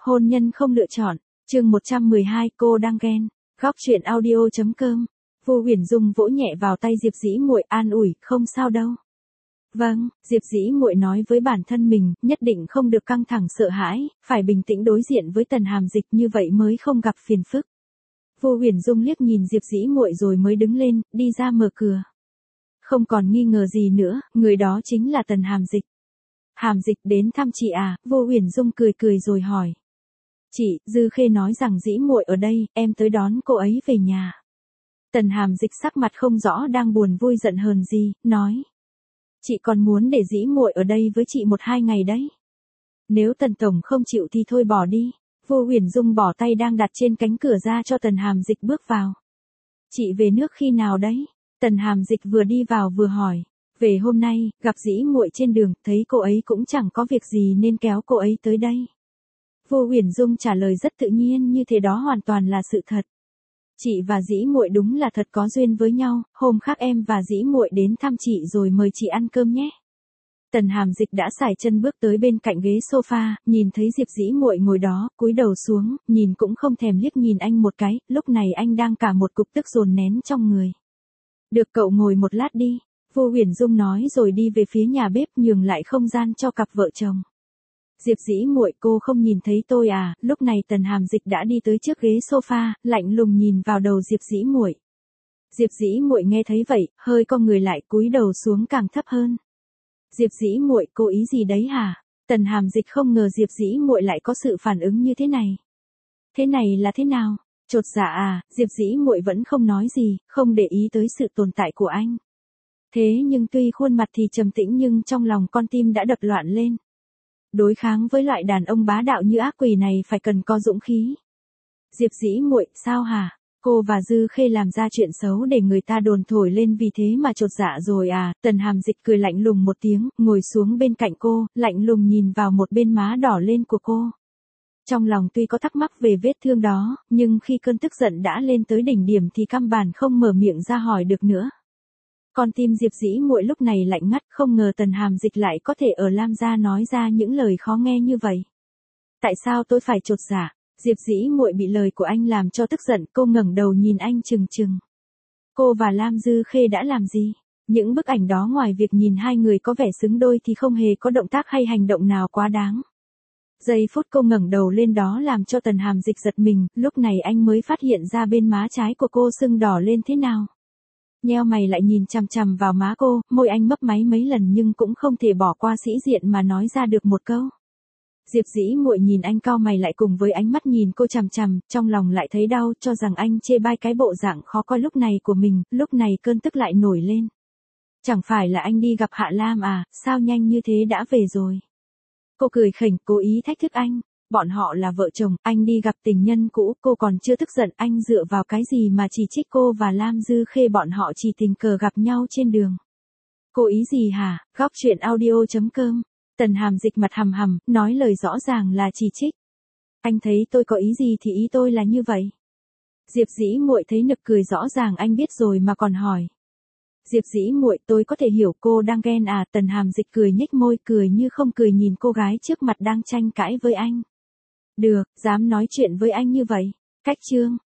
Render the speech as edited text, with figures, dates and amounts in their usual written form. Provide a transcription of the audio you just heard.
Hôn nhân không lựa chọn, chương 112, cô đang ghen. Góc truyện audio.com. Vu Huyền Dung vỗ nhẹ vào tay Diệp Dĩ Muội, an ủi, không sao đâu. Vâng, Diệp Dĩ Muội nói với bản thân mình, nhất định không được căng thẳng sợ hãi, phải bình tĩnh đối diện với Tần Hàm Dịch, như vậy mới không gặp phiền phức. Vu Huyền Dung liếc nhìn Diệp Dĩ Muội rồi mới đứng lên, đi ra mở cửa. Không còn nghi ngờ gì nữa, người đó chính là Tần Hàm Dịch. Hàm Dịch đến thăm chị à? Vu Huyền Dung cười cười rồi hỏi. Chị, Dư Khê nói rằng Dĩ Muội ở đây, em tới đón cô ấy về nhà. Tần Hàm Dịch sắc mặt không rõ đang buồn vui giận hờn gì, nói. Chị còn muốn để Dĩ Muội ở đây với chị 1-2 ngày đấy. Nếu Tần Tổng không chịu thì thôi bỏ đi. Vu Huyền Dung bỏ tay đang đặt trên cánh cửa ra cho Tần Hàm Dịch bước vào. Chị về nước khi nào đấy? Tần Hàm Dịch vừa đi vào vừa hỏi. Về hôm nay, gặp Dĩ Muội trên đường, thấy cô ấy cũng chẳng có việc gì nên kéo cô ấy tới đây. Vu Huyền Dung trả lời rất tự nhiên, như thế đó hoàn toàn là sự thật. Chị và Dĩ Muội đúng là thật có duyên với nhau, hôm khác em và Dĩ Muội đến thăm chị rồi mời chị ăn cơm nhé. Tần Hàm Dịch đã sải chân bước tới bên cạnh ghế sofa, nhìn thấy Diệp Dĩ Muội ngồi đó, cúi đầu xuống, nhìn cũng không thèm liếc nhìn anh một cái, lúc này anh đang cả một cục tức dồn nén trong người. Được, cậu ngồi một lát đi. Vu Huyền Dung nói rồi đi về phía nhà bếp, nhường lại không gian cho cặp vợ chồng. Diệp Dĩ Muội, cô không nhìn thấy tôi à? Lúc này Tần Hàm Dịch đã đi tới trước ghế sofa, lạnh lùng nhìn vào đầu Diệp Dĩ Muội. Diệp Dĩ Muội nghe thấy vậy, hơi co người lại, cúi đầu xuống càng thấp hơn. Diệp Dĩ Muội, cô ý gì đấy hả? Tần Hàm Dịch không ngờ Diệp Dĩ Muội lại có sự phản ứng như thế này. Thế này là thế nào? Chột dạ à? Diệp Dĩ Muội vẫn không nói gì, không để ý tới sự tồn tại của anh. Thế nhưng tuy khuôn mặt thì trầm tĩnh nhưng trong lòng con tim đã đập loạn lên. Đối kháng với loại đàn ông bá đạo như ác quỷ này phải cần có dũng khí. Diệp Dĩ Muội, sao hả? Cô và Dư Khê làm ra chuyện xấu để người ta đồn thổi lên vì thế mà chột dạ rồi à? Tần Hàm Dịch cười lạnh lùng một tiếng, ngồi xuống bên cạnh cô, lạnh lùng nhìn vào một bên má đỏ lên của cô. Trong lòng tuy có thắc mắc về vết thương đó, nhưng khi cơn tức giận đã lên tới đỉnh điểm thì căn bản không mở miệng ra hỏi được nữa. Con tim Diệp Dĩ Muội lúc này lạnh ngắt, không ngờ Tần Hàm Dịch lại có thể ở Lam gia nói ra những lời khó nghe như vậy. Tại sao tôi phải chột dạ? Diệp Dĩ Muội bị lời của anh làm cho tức giận, cô ngẩng đầu nhìn anh trừng trừng. Cô và Lam Dư Khê đã làm gì? Những bức ảnh đó ngoài việc nhìn hai người có vẻ xứng đôi thì không hề có động tác hay hành động nào quá đáng. Giây phút cô ngẩng đầu lên đó làm cho Tần Hàm Dịch giật mình, lúc này anh mới phát hiện ra bên má trái của cô sưng đỏ lên thế nào. Nheo mày lại nhìn chằm chằm vào má cô, môi anh mấp máy mấy lần nhưng cũng không thể bỏ qua sĩ diện mà nói ra được một câu. Diệp Dĩ Muội nhìn anh cau mày lại cùng với ánh mắt nhìn cô chằm chằm, trong lòng lại thấy đau, cho rằng anh chê bai cái bộ dạng khó coi lúc này của mình, lúc này cơn tức lại nổi lên. Chẳng phải là anh đi gặp Hạ Lam à, sao nhanh như thế đã về rồi? Cô cười khỉnh, cố ý thách thức anh. Bọn họ là vợ chồng, anh đi gặp tình nhân cũ, cô còn chưa tức giận, anh dựa vào cái gì mà chỉ trích cô và Lam Dư Khê, bọn họ chỉ tình cờ gặp nhau trên đường. Cô ý gì hả? Góc truyện audio.com. Tần Hàm Dịch mặt hầm hầm, nói lời rõ ràng là chỉ trích. Anh thấy tôi có ý gì thì ý tôi là như vậy. Diệp Dĩ Muội thấy nực cười, rõ ràng anh biết rồi mà còn hỏi. Diệp Dĩ Muội, tôi có thể hiểu cô đang ghen à? Tần Hàm Dịch cười nhếch môi, cười như không cười nhìn cô gái trước mặt đang tranh cãi với anh. Được, dám nói chuyện với anh như vậy. Cách chương.